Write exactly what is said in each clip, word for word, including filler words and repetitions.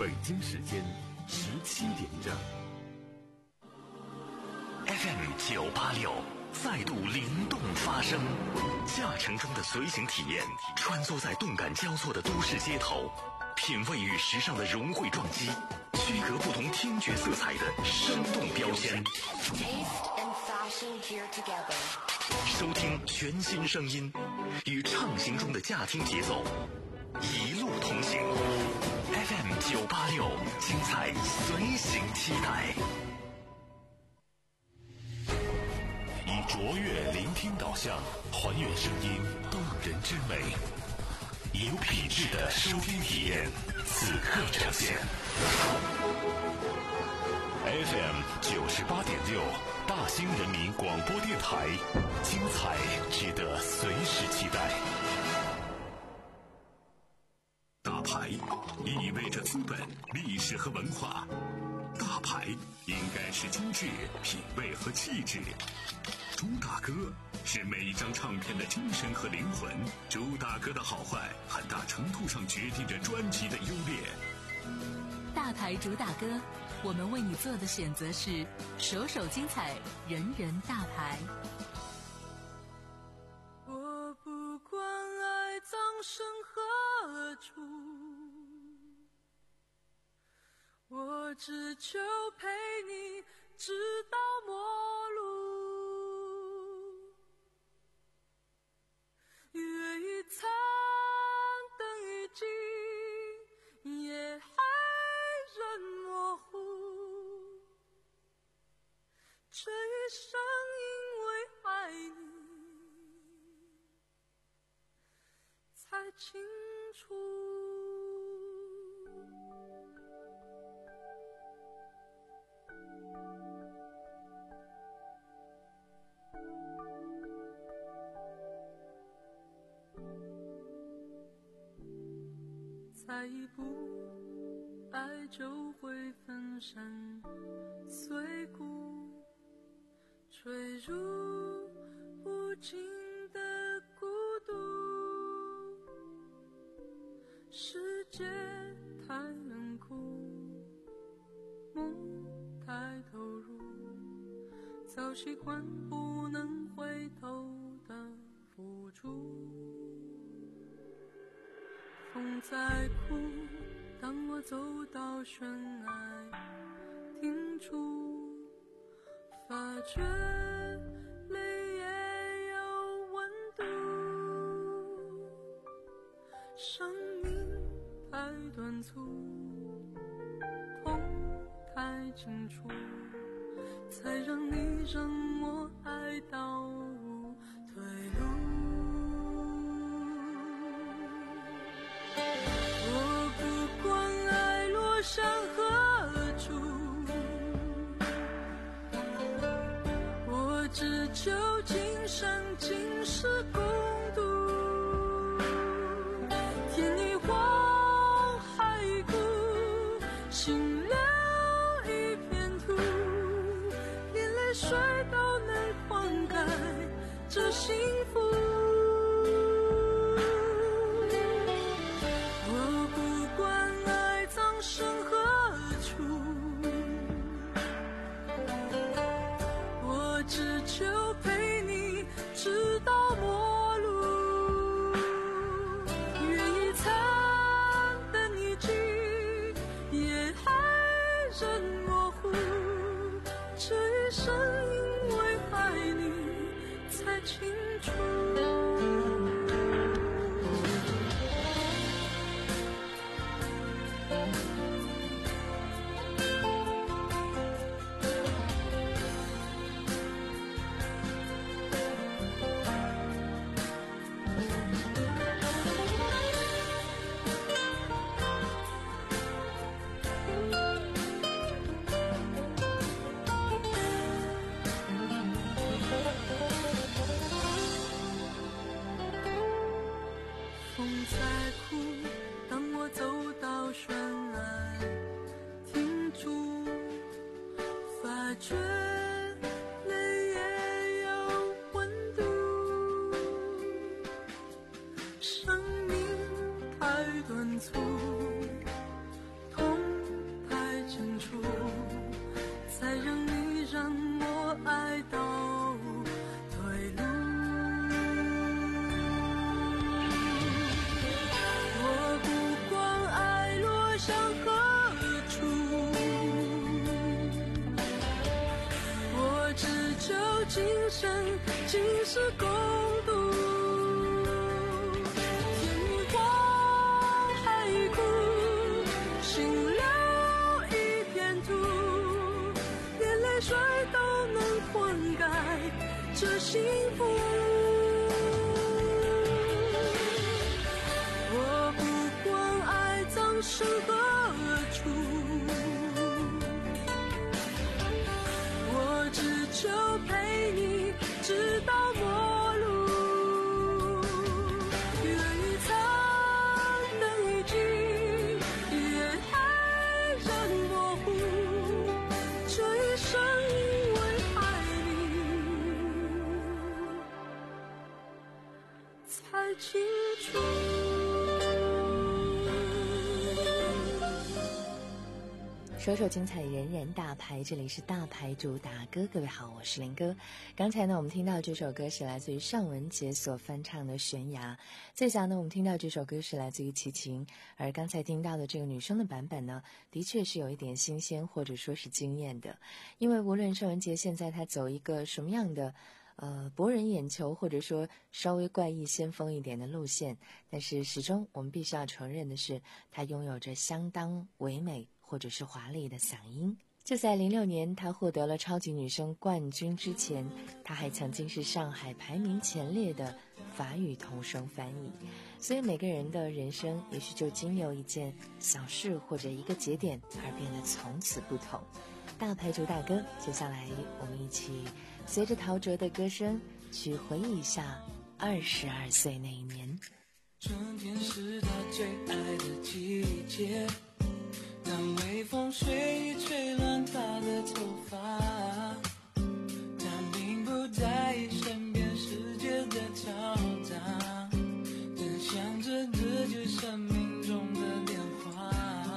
北京时间十七点整。 F M 九八六再度灵动发声，驾乘中的随行体验，穿梭在动感交错的都市街头，品味与时尚的融汇撞击，区隔不同听觉色彩的生动标签。收听全新声音，与畅行中的驾听节奏，一路同行。F M 九八六，精彩随行期待。以卓越聆听导向，还原声音动人之美，有品质的收听体验，此刻呈现。F M 九十八点六，大兴人民广播电台，精彩值得随时期待。 大牌意味着资本、历史和文化，大牌应该是精致、品味和气质。朱大哥是每一张唱片的精神和灵魂，朱大哥的好坏很大程度上决定着专辑的优劣。 大牌主打歌，我们为你做的选择是首首精彩，人人大牌。 我不管爱葬身何处，我只求陪你直到末路。月已残，灯已尽，夜还仍模糊，这一生因为爱你才清楚。再一步，爱就会粉身碎骨，坠入无尽的孤独。世界太冷酷，梦太投入，早习惯不能回头的付出。风在哭，当我走到悬崖停住，发觉泪也有温度。生命太短促，痛太清楚，才让你让我爱到无退路。向何处，我只求今生今世共度。天一荒，海一枯，心留一片土，连泪水都能灌溉这幸福。直到末路，月已残，灯已尽，夜还仍模糊，这一生因为爱你才清楚。风在哭，当我走到悬崖生尽是共度。天荒海枯，心留一片土，连泪水都能灌溉这幸福。我不管爱葬身何处，我只求陪你直到末路。愿意苍灯已尽，也爱人模糊，这一生因为爱你才清楚。 首首精彩，人人大牌，这里是大牌主打歌。各位好，我是林哥。刚才呢我们听到这首歌是来自于尚雯婕所翻唱的《悬崖》，接下来呢我们听到这首歌是来自于齐秦，而刚才听到的这个女生的版本呢的确是有一点新鲜或者说是惊艳的。因为无论尚雯婕现在她走一个什么样的呃，博人眼球或者说稍微怪异先锋一点的路线，但是始终我们必须要承认的是，她拥有着相当唯美或者是华丽的嗓音。就在零六年她获得了超级女声冠军之前，她还曾经是上海排名前列的法语童声翻译。所以每个人的人生也许就经由一件小事或者一个节点而变得从此不同。大牌主打歌，接下来我们一起随着陶喆的歌声去回忆一下二十二岁那一年。 春天是他最爱的季节，当微风随意吹乱他的头发，他并不在意身边世界的嘈杂，只想着这就是生命中的变化。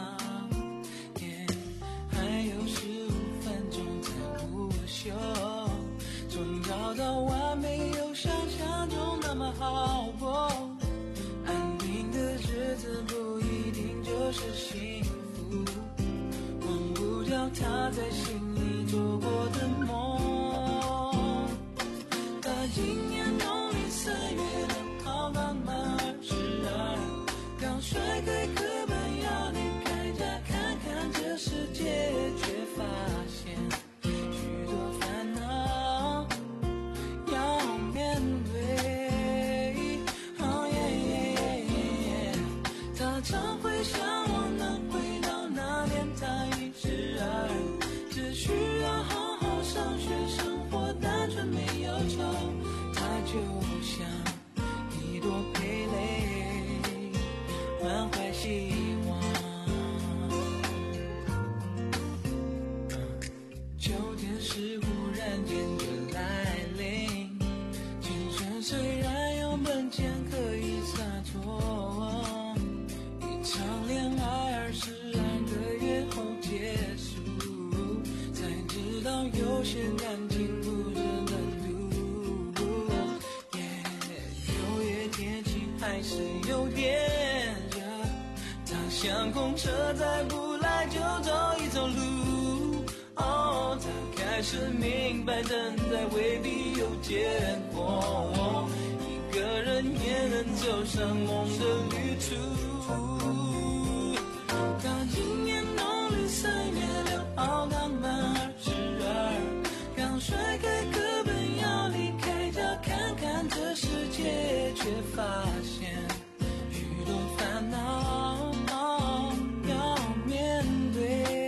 还有十五分钟才午休，从早到晚没有想象中那么好过，安定的日子不一定就是幸福，忘不掉他在心里做过的梦。他今年农历四月六号刚满二十二，刚甩开课本要离开家看看这世界，却发现许多烦恼要面对。哦耶耶耶，他常会向往能回到那年他一十二，只需要好好上学，生活单纯没忧愁。他就像一朵蓓蕾，满怀希望。秋天是忽然间的来临，青春虽然有本钱可以洒脱，一场恋爱二十二个月后结束，才知道有些感情不值得赌。六月天气还是有点热，他像公车再不来就走一走路。哦，他开始明白等待未必有结果，一个人也能走上梦的旅途。他今年农历三月六号刚满二十二，刚甩开课本要离开家看看这世界，却发现许多烦恼要面对。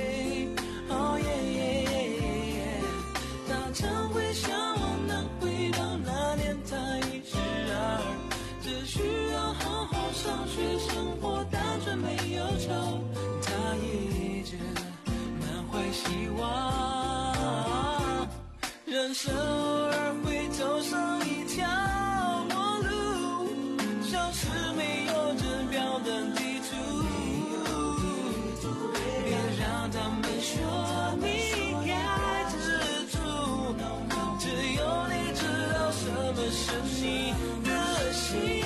常会向往能回到那年他一十二，只需要好好上学，生活单纯没忧愁。他一直满怀希望，人生偶尔会走上一条陌路，像是没有指标的地图，别让他们说你该知足，只有你知道什么是你的幸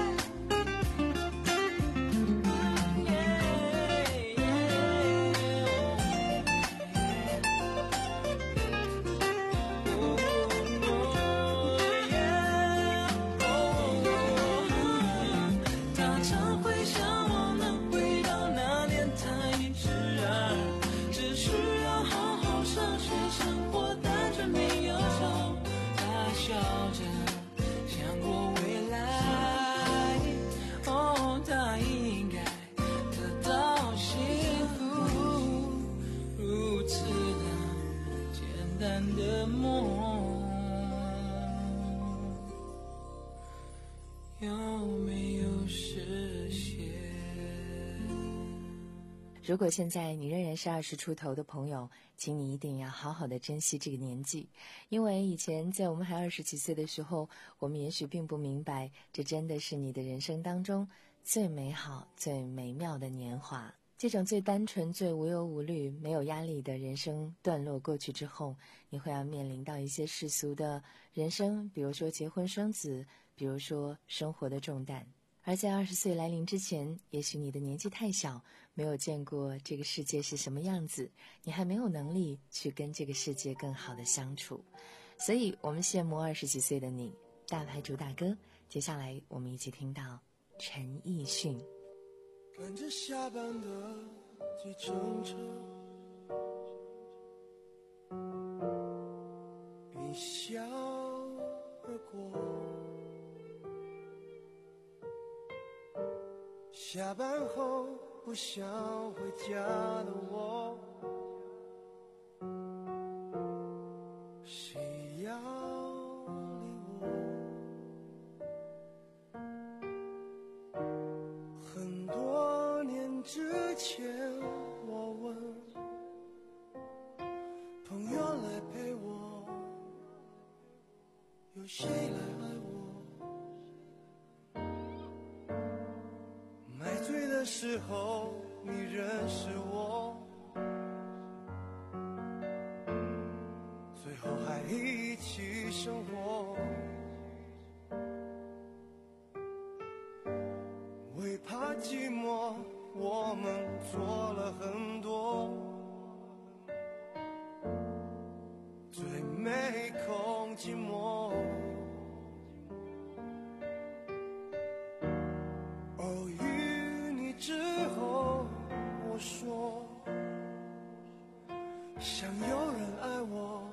福。Yeah, yeah, yeah. 有没有实现？ 如果现在你仍然是二十出头的朋友，请你一定要好好的珍惜这个年纪，因为以前在我们还二十几岁的时候，我们也许并不明白，这真的是你的人生当中最美好、最美妙的年华。这种最单纯、最无忧无虑、没有压力的人生段落过去之后，你会要面临到一些世俗的人生，比如说结婚生子，比如说生活的重担。而在二十岁来临之前，也许你的年纪太小，没有见过这个世界是什么样子，你还没有能力去跟这个世界更好的相处。所以我们羡慕二十几岁的你，大牌主打歌。接下来我们一起听到陈奕迅。 赶着下班的计程车，一笑而过。下班后不想回家的我，谁要理我？很多年之前我问朋友来陪我，有谁来爱我？买醉的时候你认识我，最后还一起生活。为怕寂寞我们做了很多，最没空寂寞。偶遇你之后我说，想有人爱我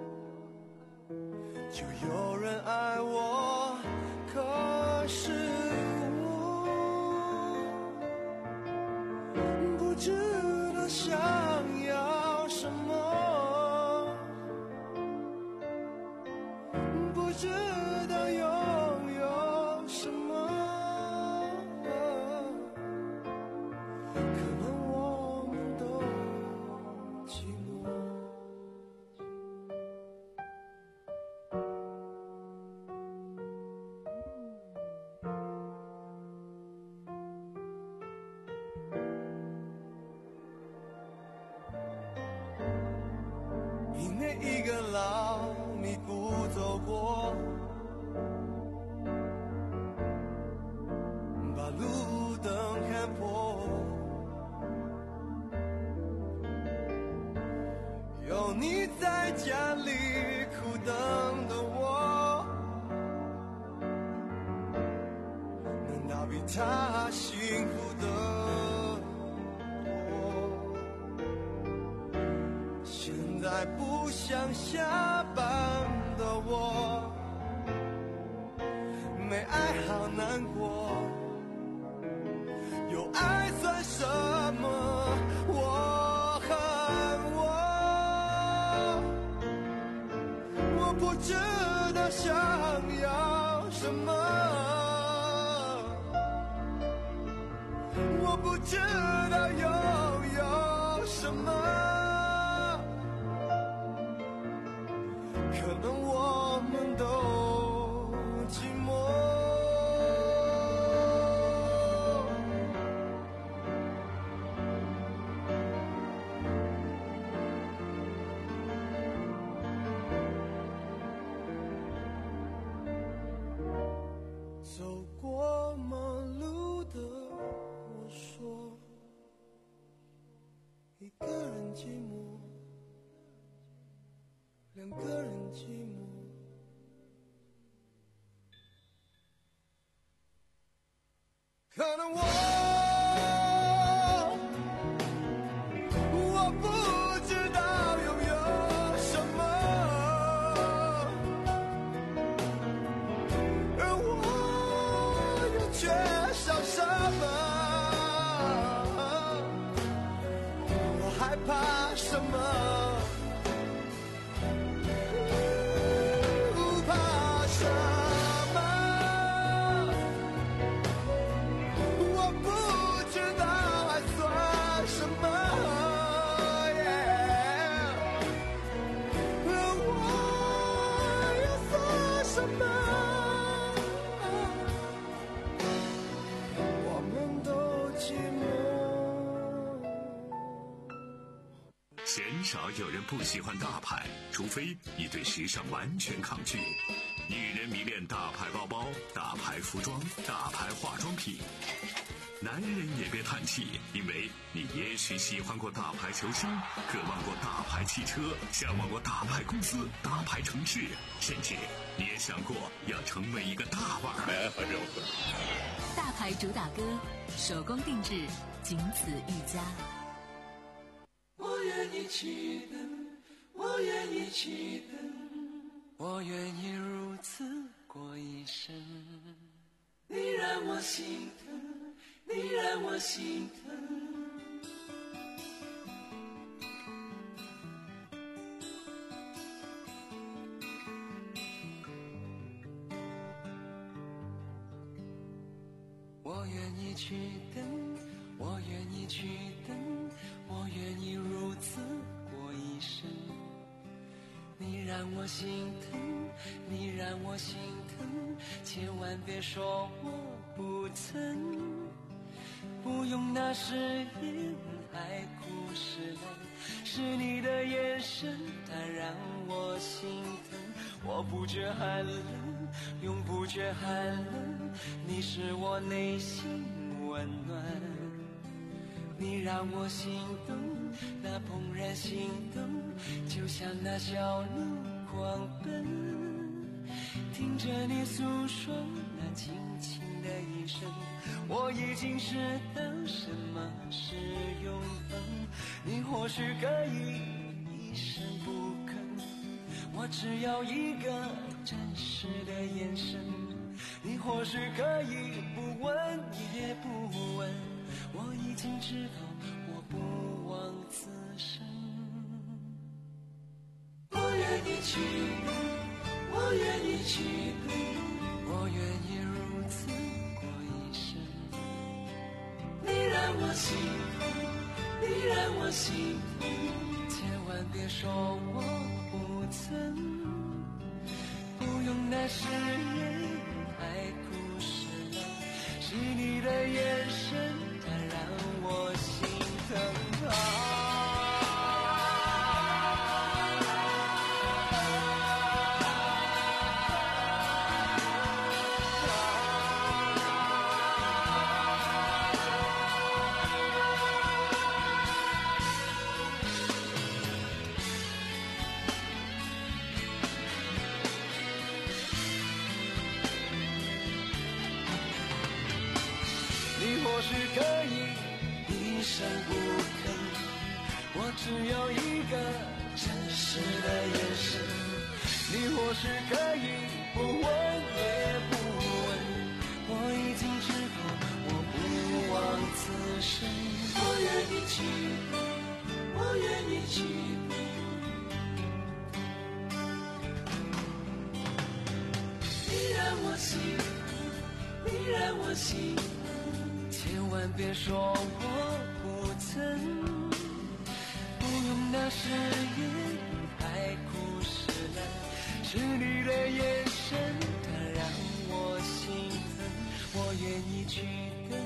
就有人爱我，可是我不知道想要什么，不知道拥有什么，可能我们都寂寞。一年一个老你不走过，把路灯看破，有你在家里苦等的我，难道比他辛苦的现在不想下班的我，没爱好难过，有爱算什么？我恨我，我不知道想要什么，我不知道拥有什么，可能我们都寂寞。走过马路的我说，一个人寂寞，两个人寂寞，可能我我不知道拥有什么，而我又缺少什么，我害怕什么？怕什么？ 少有人不喜欢大牌，除非你对时尚完全抗拒。女人迷恋大牌包包、大牌服装、大牌化妆品。男人也别叹气，因为你也许喜欢过大牌球星，渴望过大牌汽车，向往过大牌公司、大牌城市，甚至你也想过要成为一个大腕儿。 大牌主打歌，手工定制，仅此一家。 我愿意去等，我愿意去等，我愿意如此过一生。你让我心疼，你让我心疼。我愿意去等，我愿意去等，我愿意如此过一生。你让我心疼，你让我心疼，千万别说我不曾。不用那是眼海枯石烂，是你的眼神它让我心疼。我不觉寒冷，永不觉寒冷，你是我内心温暖。你让我心动，那怦然心动，就像那小鹿狂奔。听着你诉说那轻轻的一声，我已经知道什么是永恒。你或许可以一声不吭，我只要一个真实的眼神。你或许可以不问也不问，我已经知道我不枉此生。我愿意去等，我愿意去等，我愿意如此过一生。你让我心疼，你让我心疼，千万别说我不曾。不用那誓言海枯石烂，是你的眼神它让我心疼啊。你或许可以一声不吭，我只有一个真实的眼神。你或许可以不问也不问，我已经知道我不枉此生。我愿意去等，我愿意去等，你让我心疼，你让我心疼，千万别说我不曾。不用那誓言海枯石烂，是你的眼神它让我心疼。我愿意去等，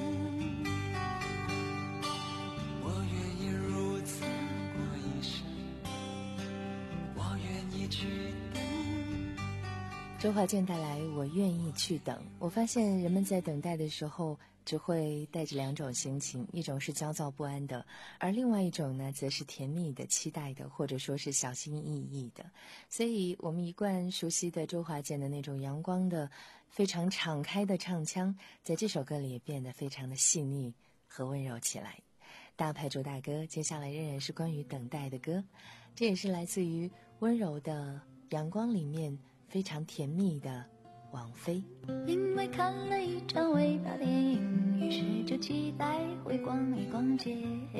我愿意如此过一生，我愿意去等。 周华健带来我愿意去等。我发现人们在等待的时候只会带着两种心情，一种是焦躁不安的，而另外一种呢则是甜蜜的、期待的，或者说是小心翼翼的。所以我们一贯熟悉的周华健的那种阳光的非常敞开的唱腔，在这首歌里也变得非常的细腻和温柔起来。大牌主打歌接下来仍然是关于等待的歌，这也是来自于温柔的阳光里面非常甜蜜的王菲。 因为看了一场伟大电影，于是就期待会逛一逛街。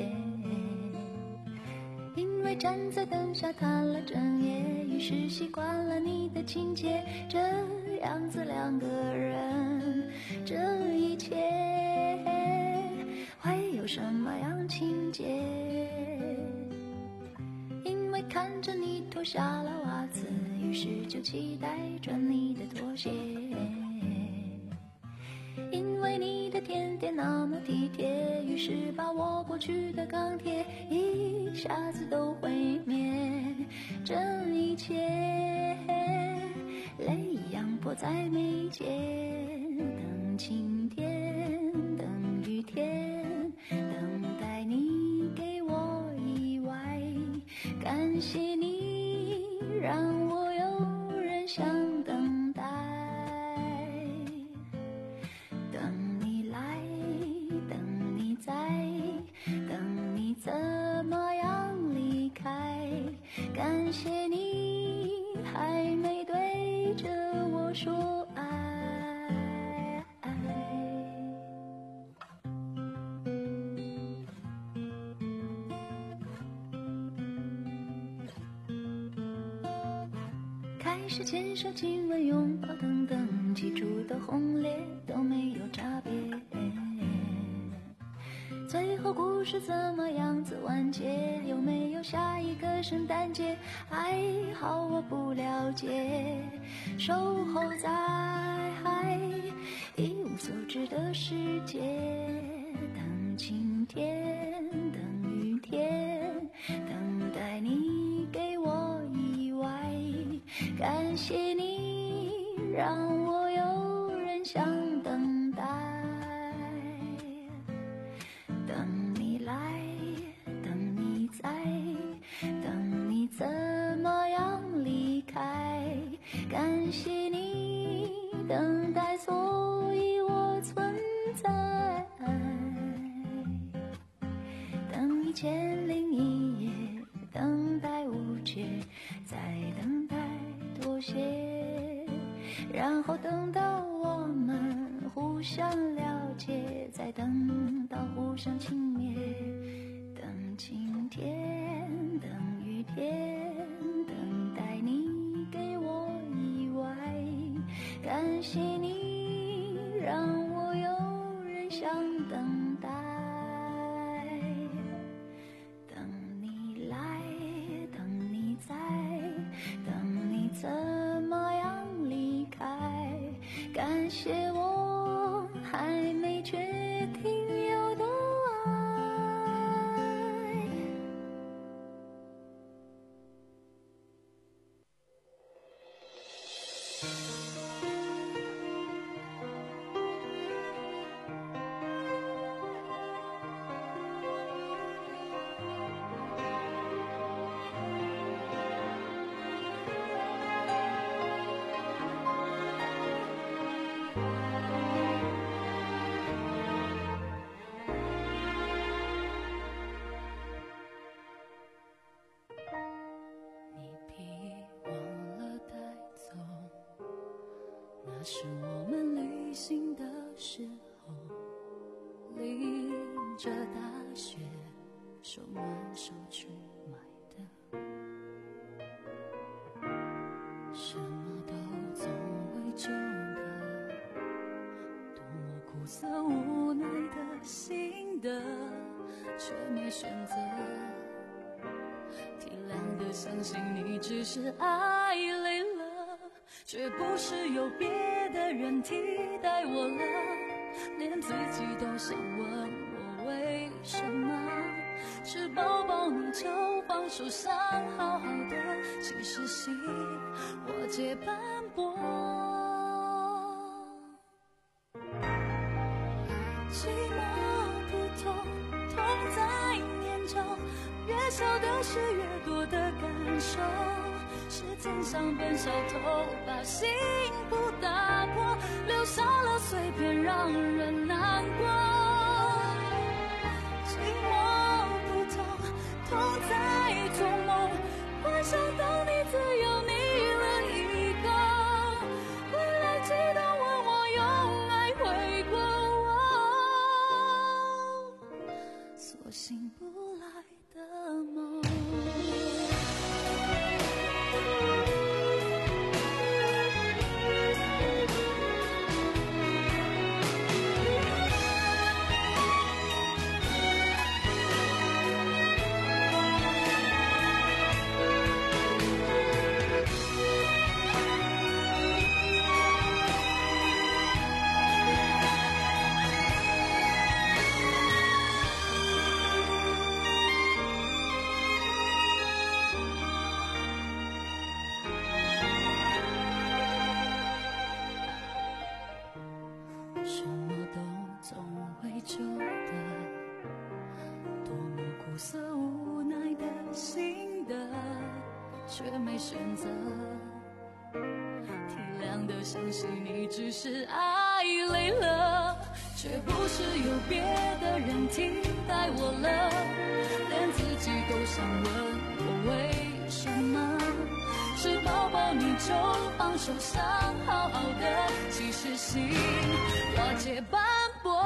因为站在灯下谈了整夜，于是习惯了你的亲切。这样子两个人，这一切会有什么样情节？因为看着你脱下了袜子，于是就期待穿你的拖鞋。因为你的甜点那么体贴，于是把我过去的钢铁一下子都毁灭。这一切泪阳迫在眉间，等晴天，等雨天，等待你给我意外。感谢你让我有人想等待，等你来，等你在，等你怎么样离开。感谢你还没对着我说爱。开始牵手亲吻拥抱等等，起初的轰烈都没有差别。最后故事怎么样子完结？有没有下一个圣诞节？还好我不了解。守候在一无所知的世界，等晴天，等雨天，等待你给我意外。感谢你让我有人想等待，等你来，等你在，等你怎么样离开。感谢你等待，所以我存在。等一千零一夜，等待无解，再等待妥协，然后等到我们互相了解，再等到互相轻蔑。等晴天，等雨天，等待你给我意外。感谢你让我有人想等待，等你来，等你在，等你怎么样离开。感谢我还没决定有多爱。 那是我们旅行的时候，淋着大雪，手挽手去买的，什么都总会旧的，多么苦涩无奈的心的，却没选择，体谅的相信你只是爱累了，却不是有别的人替代我了，连自己都想问我为什么，吃饱饱你就放手想好好的，其实心我皆斑驳。寂寞不痛，痛在念中，越小的事越多的感受，时间像本小偷，把幸福打破，留下了碎片让人难过。寂寞不痛，痛在做梦，幻想到你自由你了一个，回来记得问我用爱回过我，所醒不来的梦。 久的，多么苦涩无奈的心的，却没选择。体谅的相信你只是爱累了，却不是有别的人替代我了，连自己都想问我为什么，是抱抱你就放手想好好的，其实心瓦解斑驳。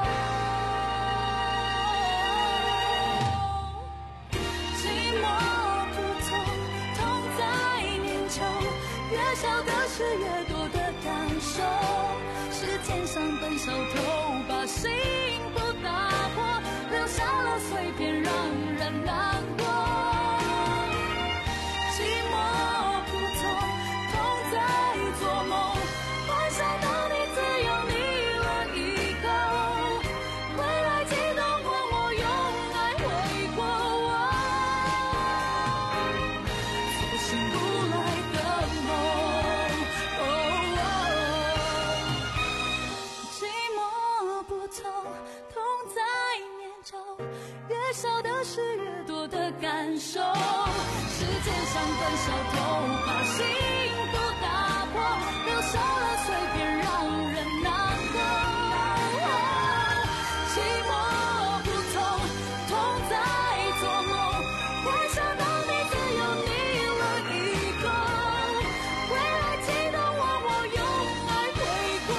寂寞不痛，痛在念旧，越小的事越多的感受，是天上本小偷把心不打破，留下了碎片让人难过。寂寞不痛，痛在做梦，幻想到你自由你了以后，回来激动问我用爱回过我，索性不来的梦。哦寂寞不痛，痛在念旧，越小的事越多的感受，世界上本小偷把心不打破，留下了碎片让人难过。寂寞不痛，痛在做梦，幻想到你自由你了以后，回来激动问我用爱回过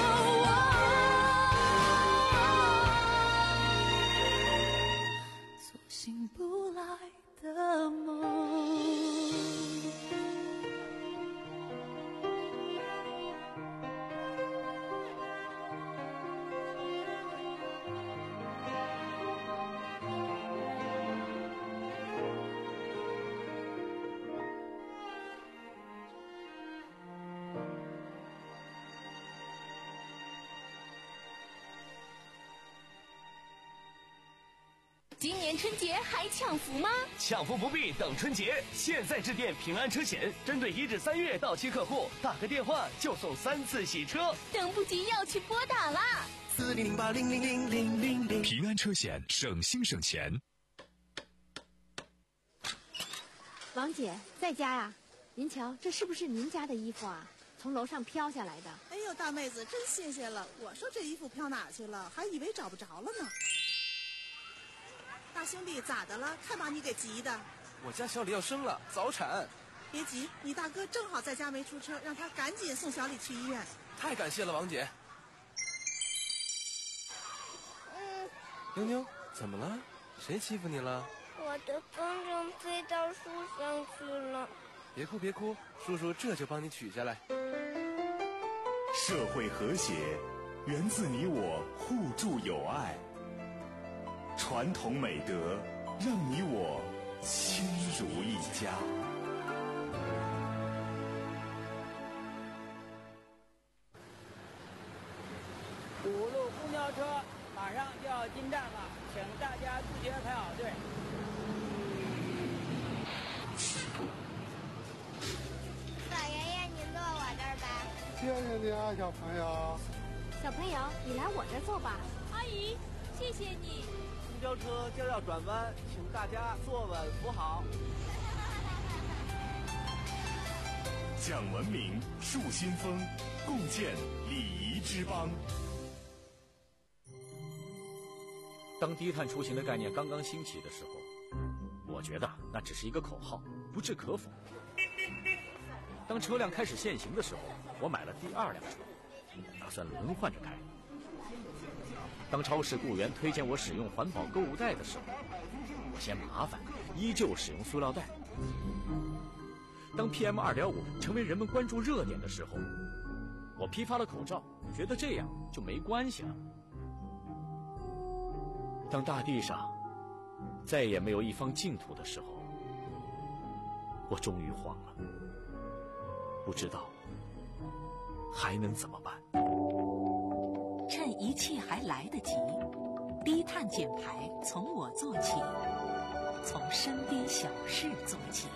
我，索性不来的梦。 今年春节还抢福吗？ 抢福不必等春节，现在致电平安车险，针对一至三月到期客户，打个电话就送三次洗车。 等不及要去拨打啦！ 四零零八零零零零零零。 平安车险，省心省钱。 王姐在家呀？您瞧，这是不是您家的衣服啊？从楼上飘下来的。 哎呦，大妹子，真谢谢了！我说这衣服飘哪去了，还以为找不着了呢。大兄弟，咋的了？看把你给急的。 我家小李要生了，早产。 别急，你大哥正好在家没出车，让他赶紧送小李去医院。 太感谢了，王姐。 嗯。 妞妞，怎么了？谁欺负你了？ 我的风筝飞到树上去了。 别哭别哭，叔叔这就帮你取下来。 社会和谐，源自你我互助友爱。传统美德，让你我亲如一家。 五路公交车马上就要进站了，请大家自觉排好队。 老爷爷，您坐我这儿吧。 谢谢你啊，小朋友。 小朋友，你来我这儿坐吧。 阿姨，谢谢你。 公交车就要转弯，请大家坐稳扶好。 讲文明，树新风，共建礼仪之邦。 当低碳出行的概念刚刚兴起的时候，我觉得那只是一个口号，不置可否。当车辆开始限行的时候，我买了第二辆车，打算轮换着开。当超市雇员推荐我使用环保购物袋的时候，我嫌麻烦，依旧使用塑料袋。当 P M 二点五 成为人们关注热点的时候，我批发了口罩，觉得这样就没关系了。当大地上再也没有一方净土的时候，我终于慌了，不知道还能怎么办。 趁一切还来得及，低碳减排从我做起，从身边小事做起。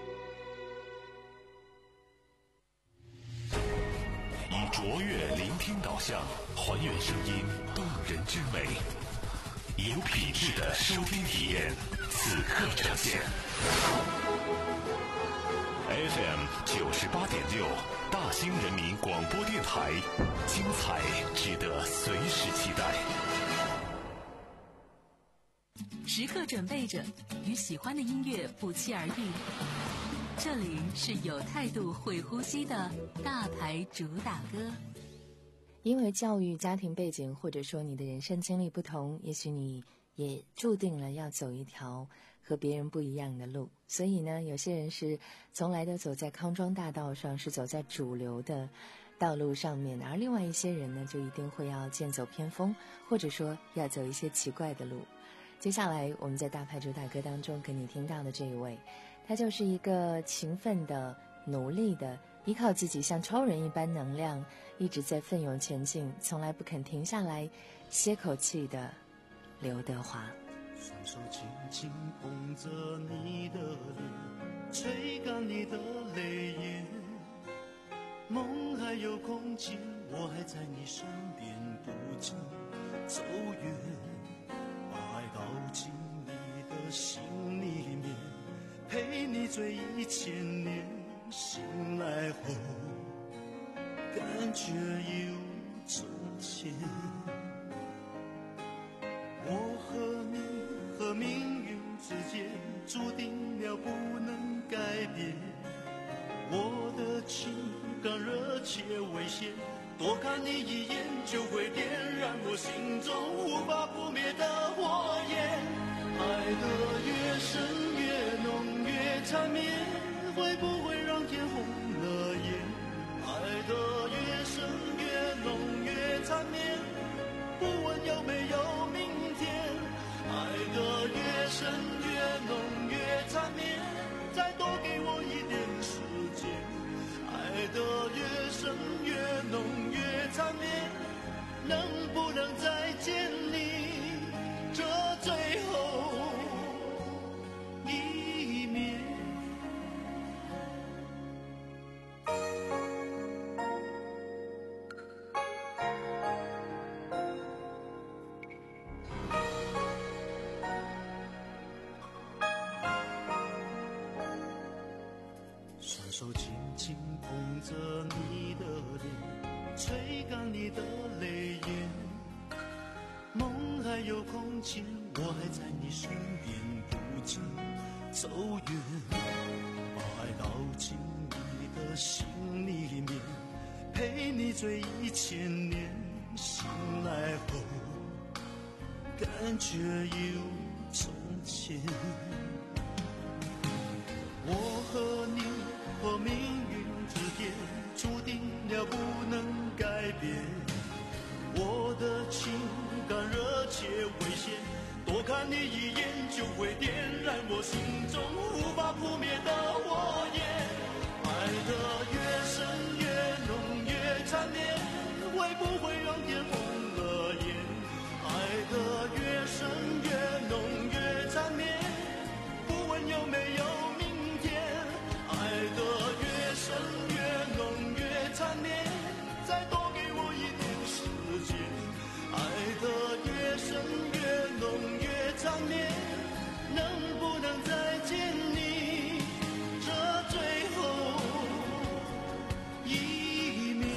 以卓越聆听听导向，还原声音动人之美，有品质的收听体验，此刻呈现。F M 九十八点六，大兴人民广播电台，精彩值得随时期待。 时刻准备着，与喜欢的音乐不期而遇。这里是有态度、会呼吸的大牌主打歌。 因为教育、家庭背景，或者说你的人生经历不同，也许你也注定了要走一条和别人不一样的路。所以呢，有些人是从来都走在康庄大道上，是走在主流的道路上面，而另外一些人呢，就一定会要剑走偏锋，或者说要走一些奇怪的路。接下来我们在大牌主打歌当中给你听到的这一位，他就是一个勤奋的、努力的，依靠自己像超人一般能量，一直在奋勇前进，从来不肯停下来歇口气的刘德华。 双手轻轻捧着你的脸，吹干你的泪眼，梦还有空间，我还在你身边，不曾走远，把爱倒进你的心里面，陪你醉一千年，醒来后感觉有从前。我和你和命运之间注定了不能改变，我的情感热切危险，多看你一眼就会点燃我心中无法扑灭的火焰。爱得越深越浓越缠绵，会不会让天红了眼？爱得越深越浓越缠绵，不问有没有明天。爱得越深越浓越缠绵，再多给我一点时间。爱得越深越浓越缠绵，能不能再见你这最后一面？双手轻轻捧着你的脸，吹干你的泪眼，梦还有空间，我还在你身边，不曾走远，把爱倒进你的心里面，陪你醉一千年，醒来后感觉有从前。我和你和命运之间注定了不能改变，我的情感热切危险，多看你一眼就会点燃我心中无法扑灭的火焰。爱得越深越浓越缠绵，会不会让天红了眼？爱得越深越浓越缠绵，不问有没有明天。爱得越深越浓越缠绵，再多给我一点时间。爱得越深越浓越缠绵，能不能再见你这最后一面？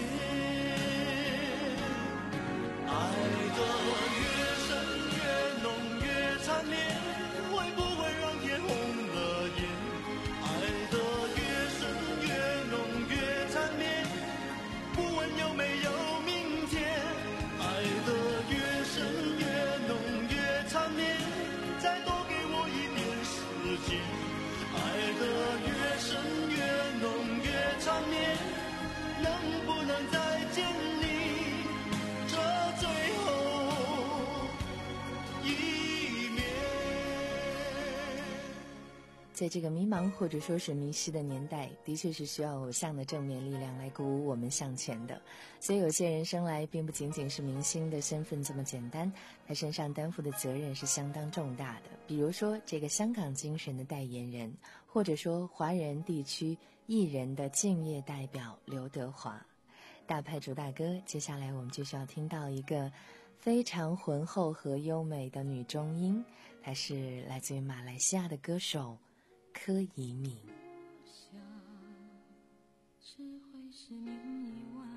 爱得越深越浓越缠绵，会不会让天红了眼？爱得越深越浓越缠绵，不问有没有明天。爱得越深越浓越缠绵，再多给我一点时间。爱得越深越浓越缠绵，能不能再见你这最后一面？ 在这个迷茫或者说是迷失的年代，的确是需要偶像的正面力量来鼓舞我们向前的。所以有些人生来并不仅仅是明星的身份这么简单，他身上担负的责任是相当重大的。比如说这个香港精神的代言人，或者说华人地区艺人的敬业代表刘德华。 大牌主大歌。接下来我们就是要听到一个非常浑厚和优美的女中音，她是来自于马来西亚的歌手柯以敏。 想只会是你一晚，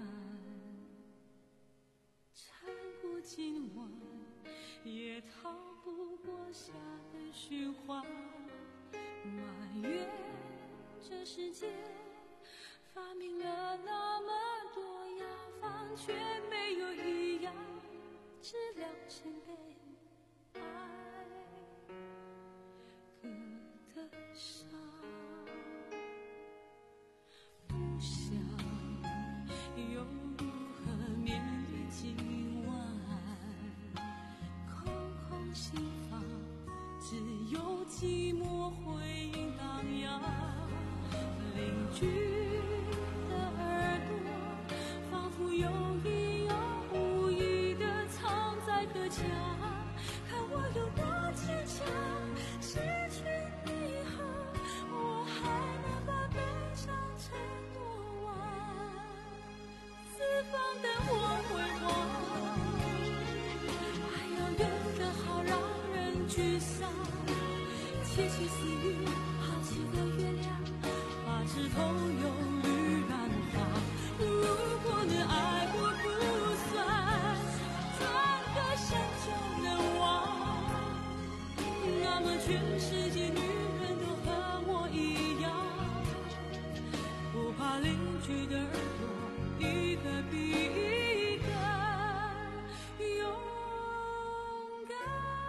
缠不今晚，也逃不过夏的循环，埋怨这世界发明了那么多药方，却没有一样治疗前辈爱割的伤。不想又如何面对今晚，空空心房，只有寂寞回音荡漾。邻居的耳朵，仿佛有意有无意地藏在隔墙，看我有多坚强。失去你以后，我还能把悲伤撑多晚？四方灯火辉煌，爱遥远的好让人沮丧。窃窃私语，好奇的月亮，把枝头有绿染花。如果能爱过不算，转个身就能忘，那么全世界女人都和我一样，不怕邻居的耳朵一个比一个勇敢。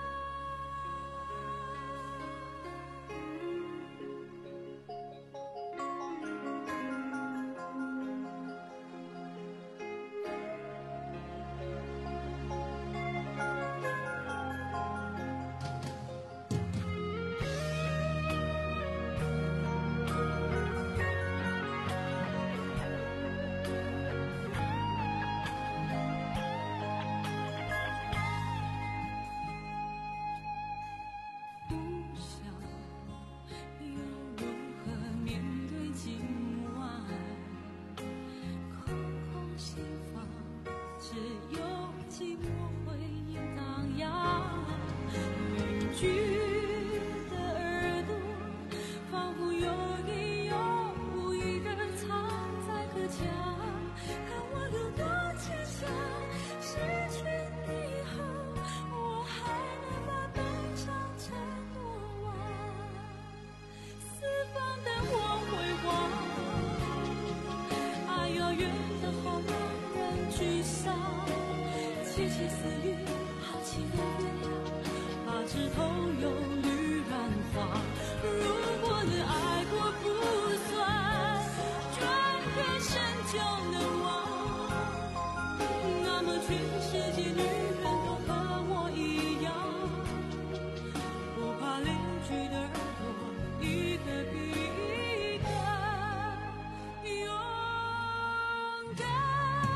窃窃私语，好奇的月亮，把枝头有绿染花。如果能爱过不算，转个身就能忘，那么全世界女人都和我一样，不怕邻居的耳朵一个比一个勇敢。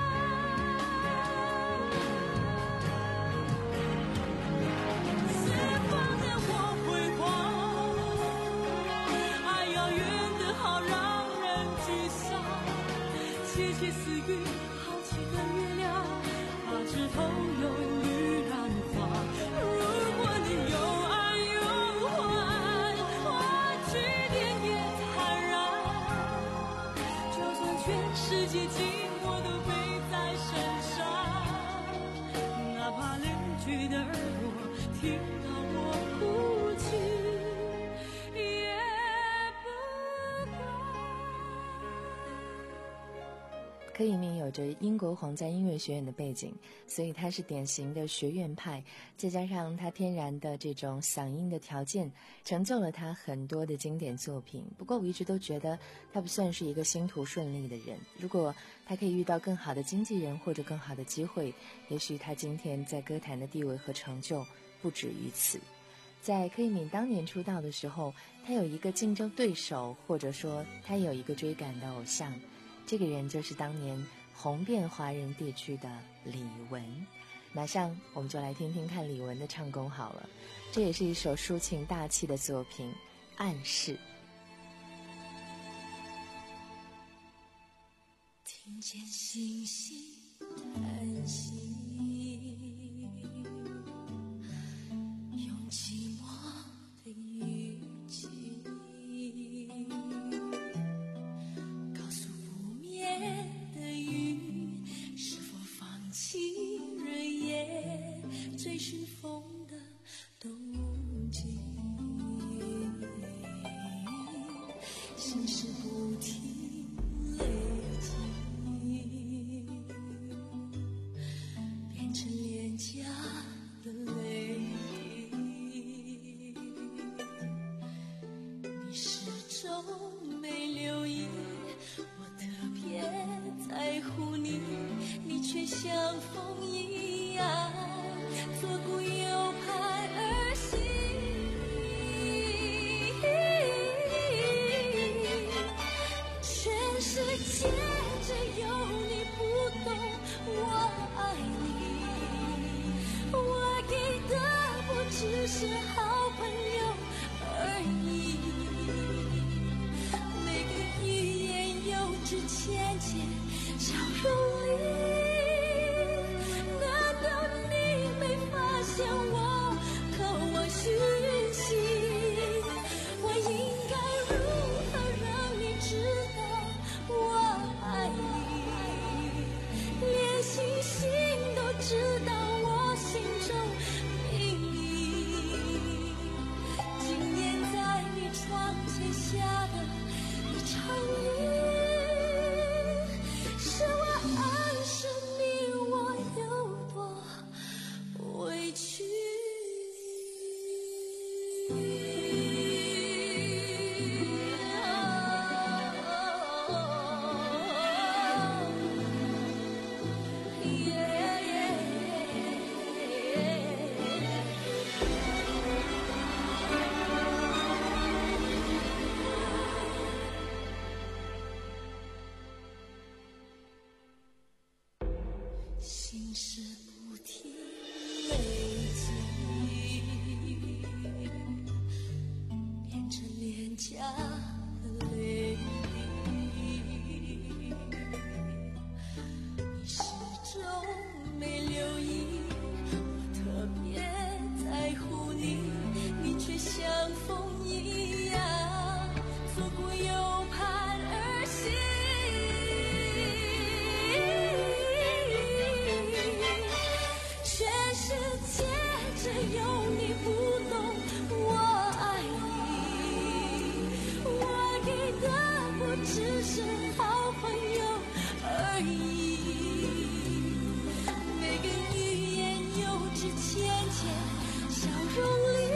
窃窃私语，好奇的月亮，把枝头有绿染花。如果能有爱有欢，换取点点坦然，就算全世界寂寞都背在身上，哪怕邻居的耳朵听到我哭泣。 柯以敏有着英国皇家音乐学院的背景，所以她是典型的学院派，再加上她天然的这种嗓音的条件，成就了她很多的经典作品。不过我一直都觉得她不算是一个星途顺利的人，如果她可以遇到更好的经纪人或者更好的机会，也许她今天在歌坛的地位和成就不止于此。在柯以敏当年出道的时候，她有一个竞争对手，或者说她有一个追赶的偶像，这个人就是当年红遍华人地区的李玟。马上我们就来听听看李玟的唱功好了，这也是一首抒情大气的作品《暗示》。 听见星星叹息，用寂寞的语气告诉不眠的云，是否放弃日夜追寻风的动静。心事不停累积，变成廉价的泪滴。你始终没留意，我特别在乎你，你却像风一样左顾右盼而行。全世界只有你不懂我爱你，我给的不只是好朋友而已。每个欲言又止浅浅笑容里，难道你没发现我渴望讯息？我应该如何让你知道我爱你？连星星都知道我心中秘密。今年在你窗前下的一场雨，是我暗示你我有多委屈。心事不停累积，变成廉价的泪滴。你始终没留意，我特别在乎你，你却像风一样左顾右盼而行。全世界只有你不懂我爱你，我给的不只是好朋友而已。每个欲言又止浅浅笑容里，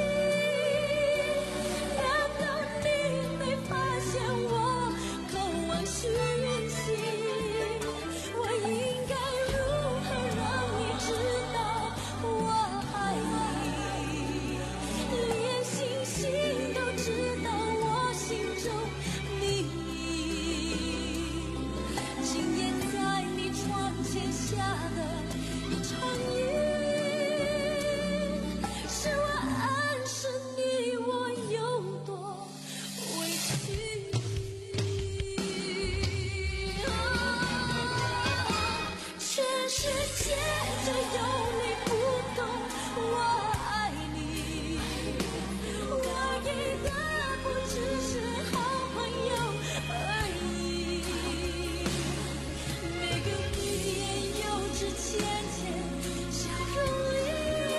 难道你没发现我渴望讯息？我应该如何让你知道我爱你？连星星都知道我心中秘密。今年在你窗前下的一场雨，是我暗示你我有多委屈。全世界只有你不懂我爱你，我给的不只是好朋友而已。每个欲言又止浅浅笑容里，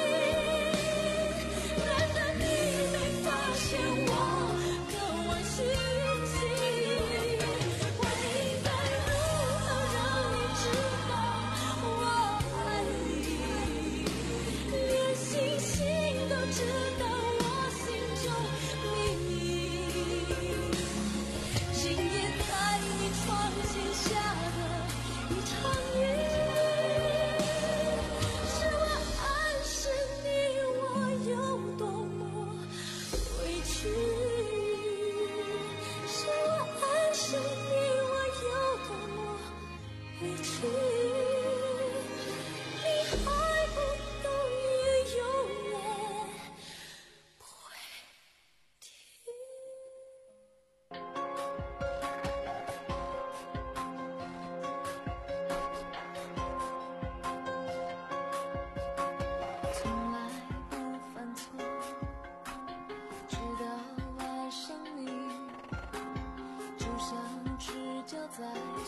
难道你没发现我渴望讯息？我应该如何让你知道我爱你？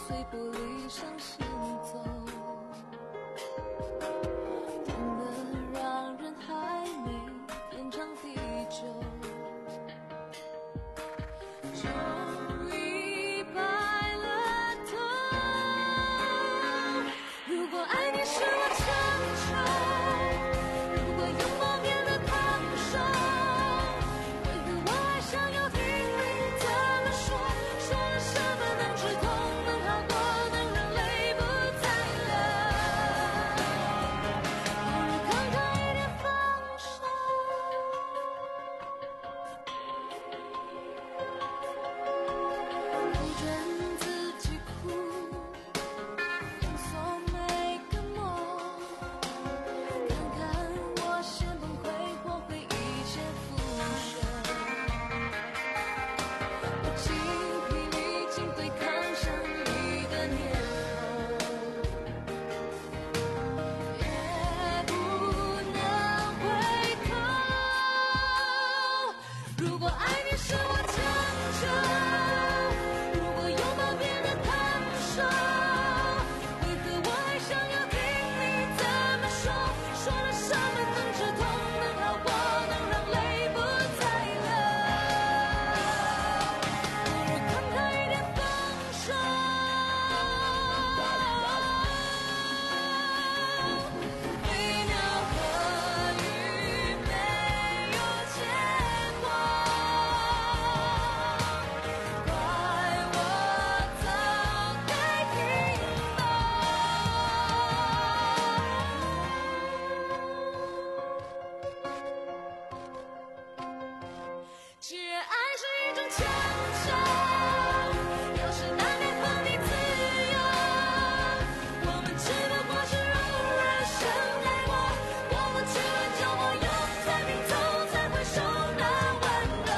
随波理想行走，痛得让人还没变长地久，终于白了头。如果爱你是我强求，如果拥抱变得烫手，为何我还想要听你怎么说？说了什么能止痛，能好过，能让泪不再流？不如慷慨一点放手。不准自己哭，封锁每个梦，看看我先崩溃，或会一切复生。我精疲力尽对抗胜利的念头，也不能回头。如果爱你是我强求，如果拥抱变得烫手，为何我还想要听你怎么说？说了什么能止痛，能好过，能让泪不再流？不如慷慨一点放手。飞鸟和鱼没有结果，怪我早该听懂。既然爱是一种强求，有时难免放你自由，我们只不过是柔软生爱过，过不去了就我用再拼凑，再回首那温柔。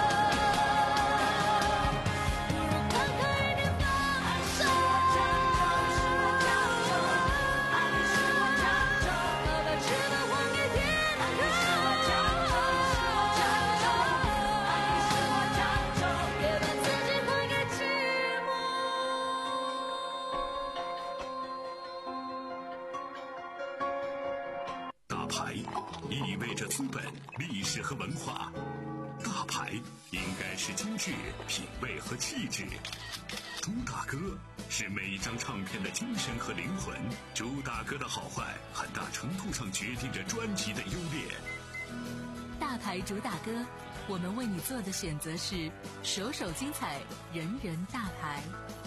不如慷慨一点放手。是我强求，爱你是我强求，可把翅膀还给天空。是我强求，是我强求，爱你是我强求，别把自己还给寂寞。 大牌意味着资本、历史和文化，大牌应该是精致、品味和气质。朱大哥是每一张唱片的精神和灵魂，朱大哥的好坏很大程度上决定着专辑的优劣。 大牌主打歌，我们为你做的选择是首首精彩，人人大牌。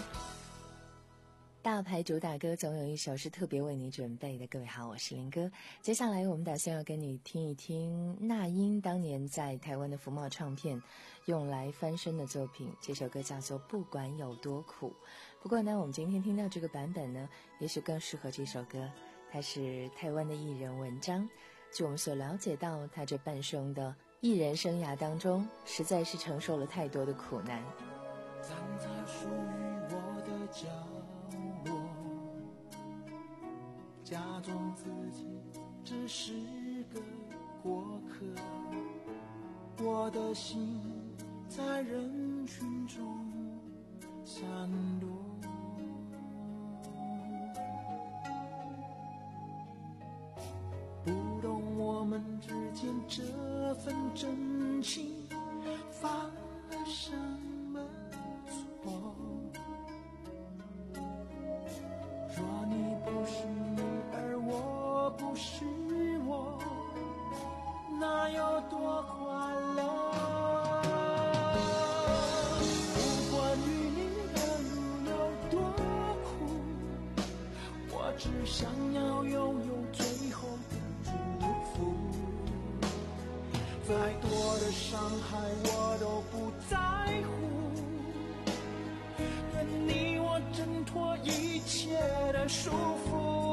大牌主打歌总有一首是特别为你准备的。各位好，我是林哥。接下来我们打算要跟你听一听那英当年在台湾的福茂唱片用来翻身的作品，这首歌叫做《不管有多苦》。不过呢，我们今天听到这个版本呢，也许更适合这首歌。他是台湾的艺人文章，据我们所了解到，他这半生的艺人生涯当中，实在是承受了太多的苦难。 站在属于我的角落，假装自己只是个过客，我的心在人群中散落。不懂我们之间这份真情犯了什么错？若你不是你，而我不是我，那有多快乐？不管与你的路有多苦，我只想要拥有最后的祝福。再多的伤害我都不在乎，愿你我挣脱一切的束缚。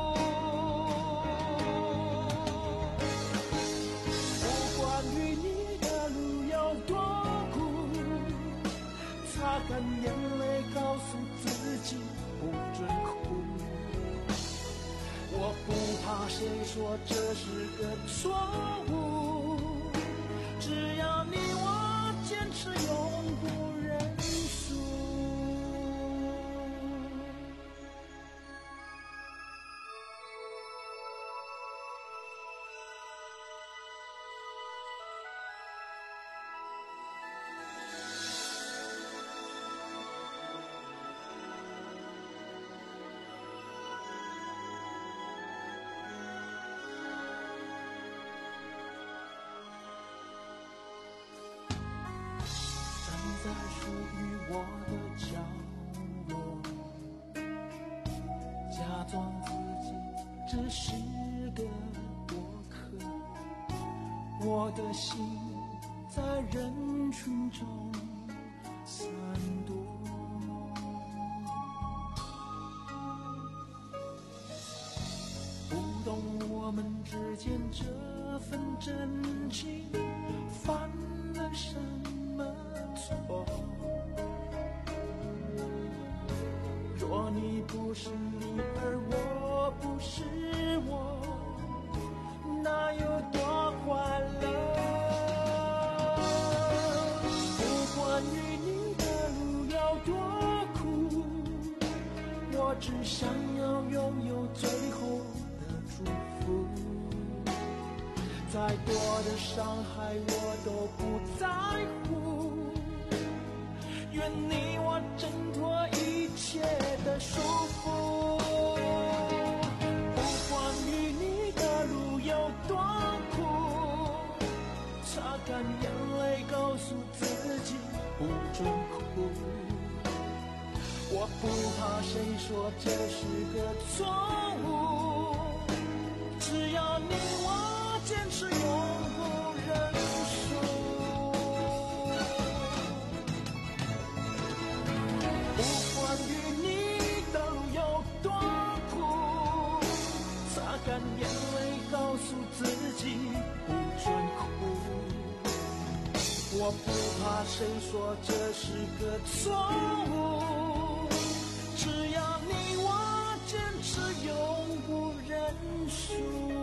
不管与你的路有多苦，擦干眼泪告诉自己不准哭。我不怕谁说这是个错误，只要你我坚持永不认输。 于我的角落，假装自己只是个过客，我的心在人群中闪躲。不懂我们之间这份真情犯了什么错，若你不是你而我不是我，那有多快乐？不管与你的路有多苦，我只想要拥有最后的祝福，再多的伤害我都不在乎，愿你我挣脱一切的束缚。不管与你的路有多苦，擦干眼泪告诉自己不准哭，我不怕谁说这是个错误，只要你我坚持永不认输。不管与你的路有多苦，擦干眼泪告诉自己不准哭，我不怕谁说这是个错误，只要你我坚持永不认输。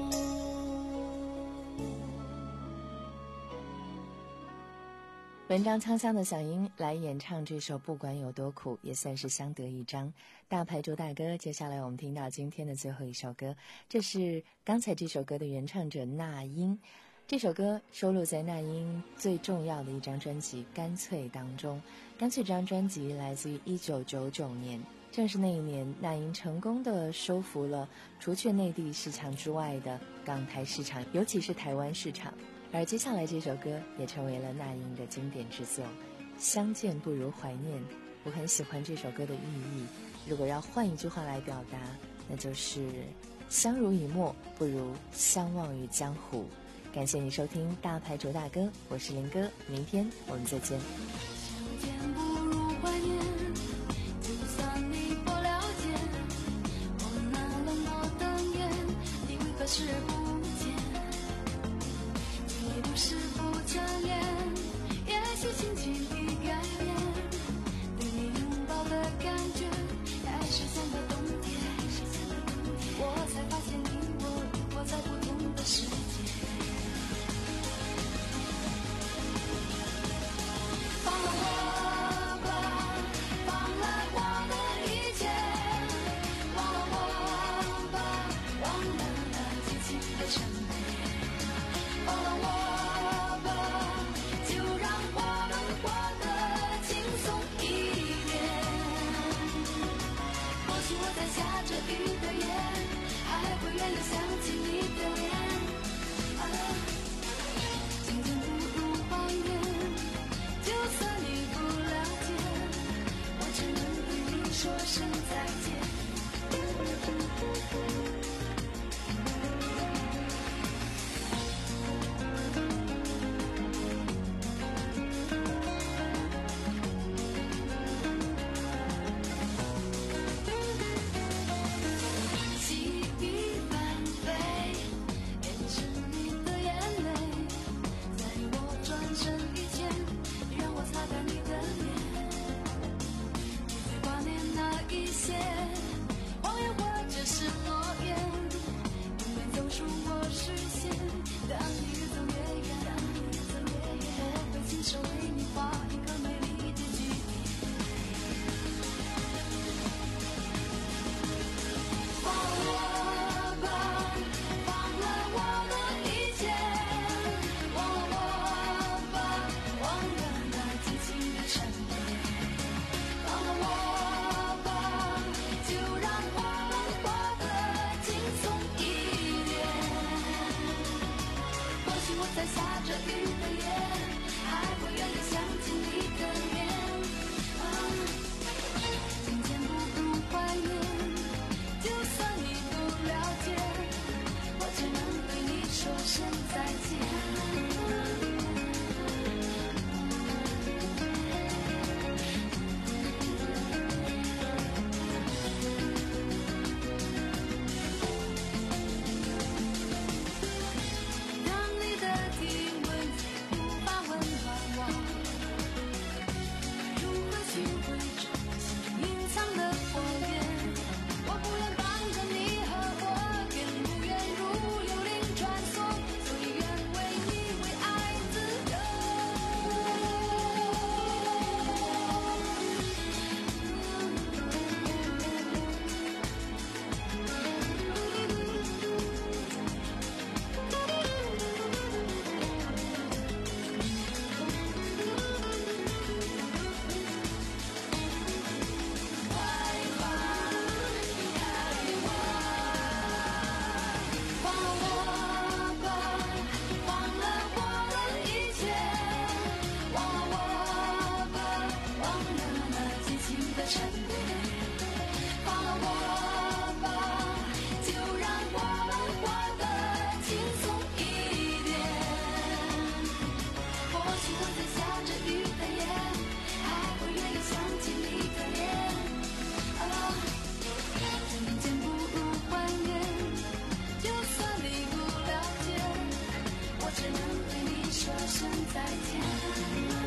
文章沧桑的嗓音来演唱这首不管有多苦，也算是相得益彰。大牌主大哥，接下来我们听到今天的最后一首歌，这是刚才这首歌的原唱者那英。这首歌收录在那英最重要的一张专辑《干脆》当中。干脆这张专辑来自于一九九九年，正是那一年那英成功的收服了除却内地市场之外的港台市场，尤其是台湾市场。而接下来这首歌也成为了那英的经典之作，相见不如怀念。我很喜欢这首歌的寓意，如果要换一句话来表达，那就是相濡以沫不如相忘于江湖。感谢你收听大牌主大哥，我是林哥，明天我们再见。 相见不如怀念，就算你不了解我那冷漠的眼，你可视不见，你不是不眷恋，也许心情已改变，对你拥抱的感觉还是像个冬天，我才发现你我活在不同的世界。放了我吧，放了我的一切，忘了我吧，忘了那激情的沉醉，放了我吧，就让我们活得轻松一点。或许我在下着雨的夜，还会远远想起你的脸，啊，相见不如怀念。就算你不了解，我只能对你说声再见。细雨纷飞，变成你的眼泪，在我转身以前，让我擦干你的脸，不再挂念那一些谎言或者是诺言，永远走出我视线。当你越走越远，我会亲手为你画一个美丽的句点。放了我吧，放了我的一切，忘了我吧，忘了那激情的沉醉，放了我吧，就让我们活得轻松一点。或声再见。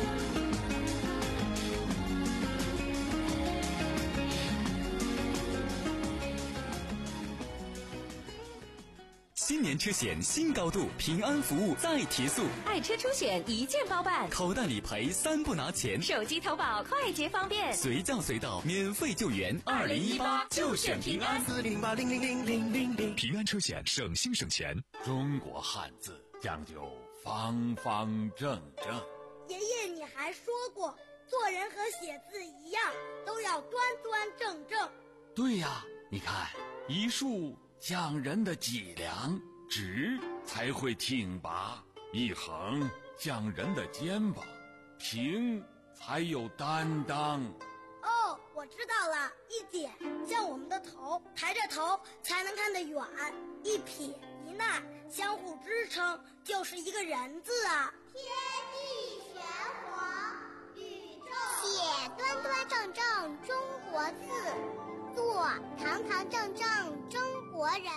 新年车险新高度，平安服务再提速， 爱车出险一键包办， 口袋理赔三不拿钱， 手机投保快捷方便， 随叫随到免费救援。二零一八就选平安。 四零零八零零零零零零。 平安车险省心省钱。 中国汉字讲究方方正正。 爷爷，你还说过，做人和写字一样，都要端端正正。 对呀，你看一竖讲人的脊梁，直才会挺拔；一横讲人的肩膀，平才有担当。 哦，我知道了，一点像我们的头，抬着头才能看得远；一撇一捺相互支撑，就是一个人字啊。 天地玄黄，宇宙写端端正正中国字，做堂堂正正中国人。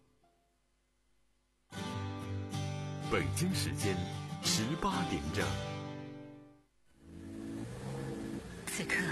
北京时间十八点整。 此刻